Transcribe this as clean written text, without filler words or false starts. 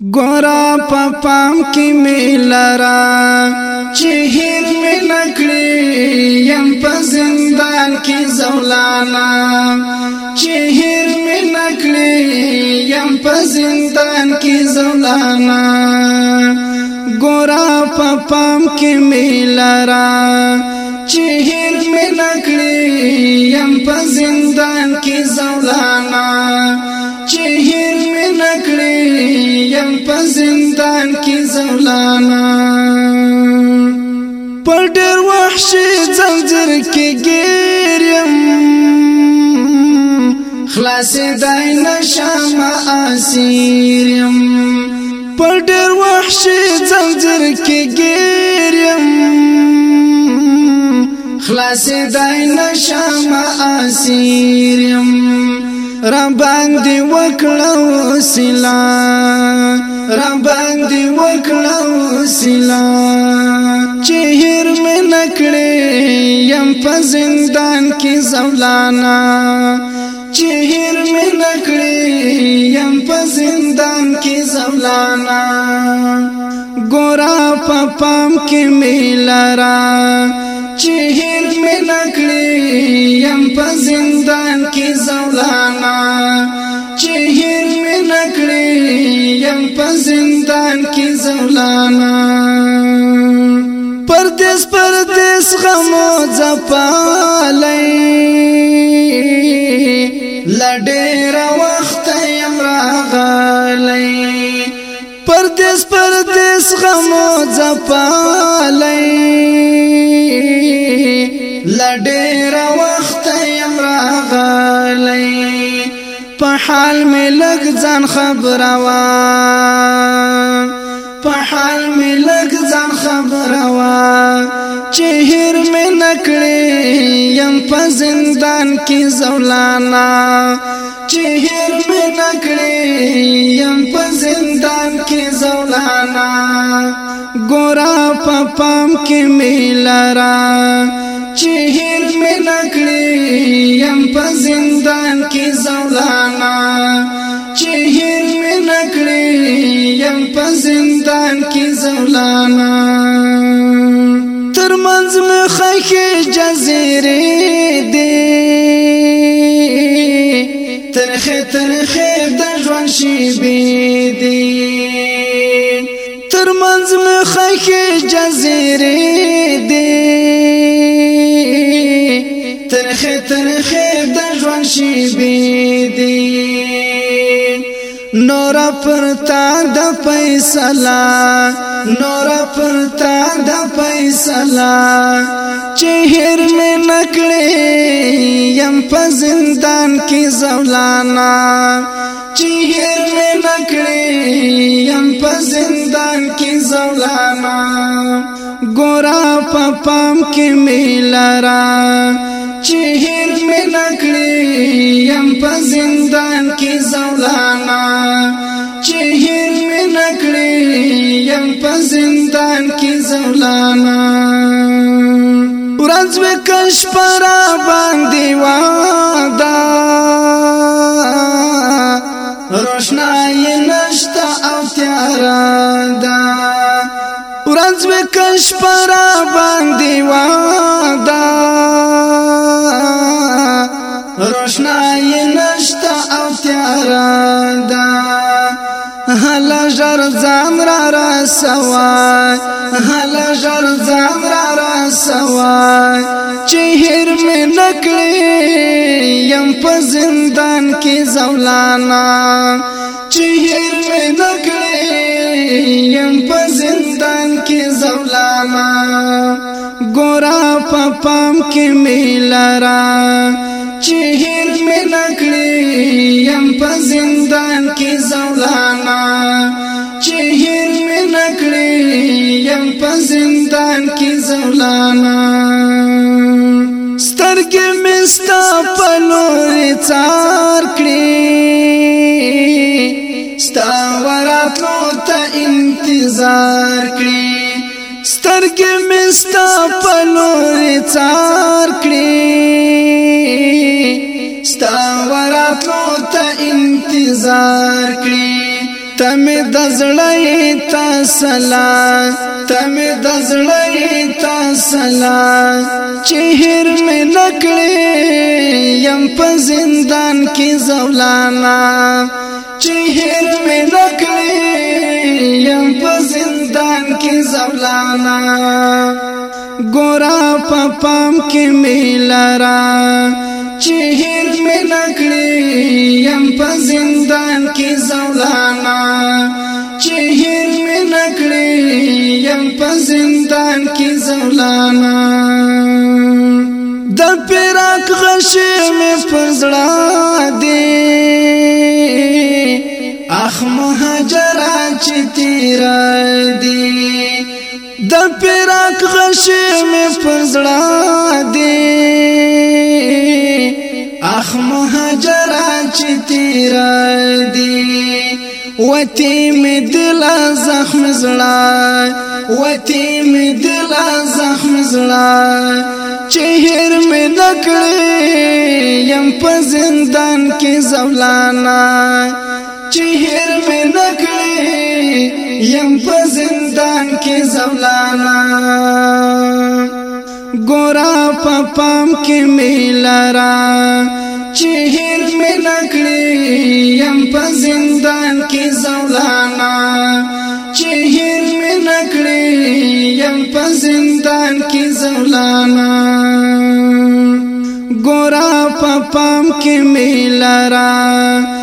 ګورا پپام کې میلرا چهیر می نکړي یم په زندان کې زولانا چهیر می نکړي یم په زندان کې زولانا ګورا پپام کې میلرا چهیر می نکړي یم په زندان کې زولانا چهیر می نکړي یم په زندان کې زولانا پر ډېر وحشي زنجیر کې گیر یم خلاص دای نشم اسیر یم پر ډېر وحشي زنجیر کې گیر یم خلاص دای نشم اسیر یم را باندې وکړه وسیلا را باندې وکړه وسیلا چهیر مې نکړې یم په زندان کې زولانا چهیر مې نکړې یم په زندان کې زولانا ګورا پپام کې میلرا چهیر مې نکړې یم په زندان کې زولانا چهیر مې نکړې یم په زندان کې زولانا پردیس پردیس غمو ځپالای لډېر وخت یم راغلی پردیس پردیس غمو ځپالای لډېر وخت یم راغلی په حال مې لږ ځان خبروا په حال مې لږ ځان خبروا چهیر مې نکړې یم په زندان کې زولانا چهیر مې نکړې یم په زندان کې زولانا ګورا پپام کې میلرا چهیر مې نکړې یم په زندان کې زولانا چهیر مې نکړې یم په زندان کې زولانا ترمنځ مې خیخې جزیرې دي ترخې ترخې د ژوند شیبې دي ترمنځ مې خیخې جزیرې دي ترخې ترخې د ژوند شیبې دي نور پرتا د فیصله نور پرتا د فیصله چهیر مې نکړې یم په زندان کې زولانا چهیر مې نکړې یم په زندان کې زولانا ګورا پپام کې میلرا چهیر مې نکړې یم په زندان کې زولانا چهیر مې نکړې یم په زندان کې زولانا ورځ وکش پر باندې وادا روشناي نشتا او تیارا دا ورځ وکش پر باندې وادا روشناي نشتا او تیارا دا هلا جر ځان را رسوای هلا جر ځان را رسوای چهیر مې نکړې یم په زندان کې زولانا چهیر مې نکړې یم په زندان کې زولانا ګورا پپام کې میلرا چهیر مې نکړې یم په زندان کې زولانا چهیر مې نکړې یم په زندان کې زولانا سترګې مې ستا په لورې څار کړې ستا وراتلو ته انتظار کړې سترګې مې ستا په لورې څار کړې ستا وراتلو ته انتظار کړې تم دزړی تاسلا تم دزړی تاسلا چهر می نکړې یم په زندان کې زولانا چهر می نکړې یم په زندان کې زولانا ګورا په پام کې میلرا چهر می نکړې یم په زندان کې زولانا چهر می نکړې یم په زندان کې زولانا د پیراک غشې می پزړه دی اخ مهاجرات چې تیر دی د پیراک غشې می پزړه دی اخ مهاجرات چې تیر دی وتی می دل زخم زړه وتی می دل زخم زړه چهر می نکړې یم په زندان کې زولانا چهر می نکړې یم په زندان کې زولانا ګورا په پام کې میلرا چهر می نکړې یم په زندان کې زولانا چهر می نکړې یم په زندان کې زولانا ګورا په پام کې میلرا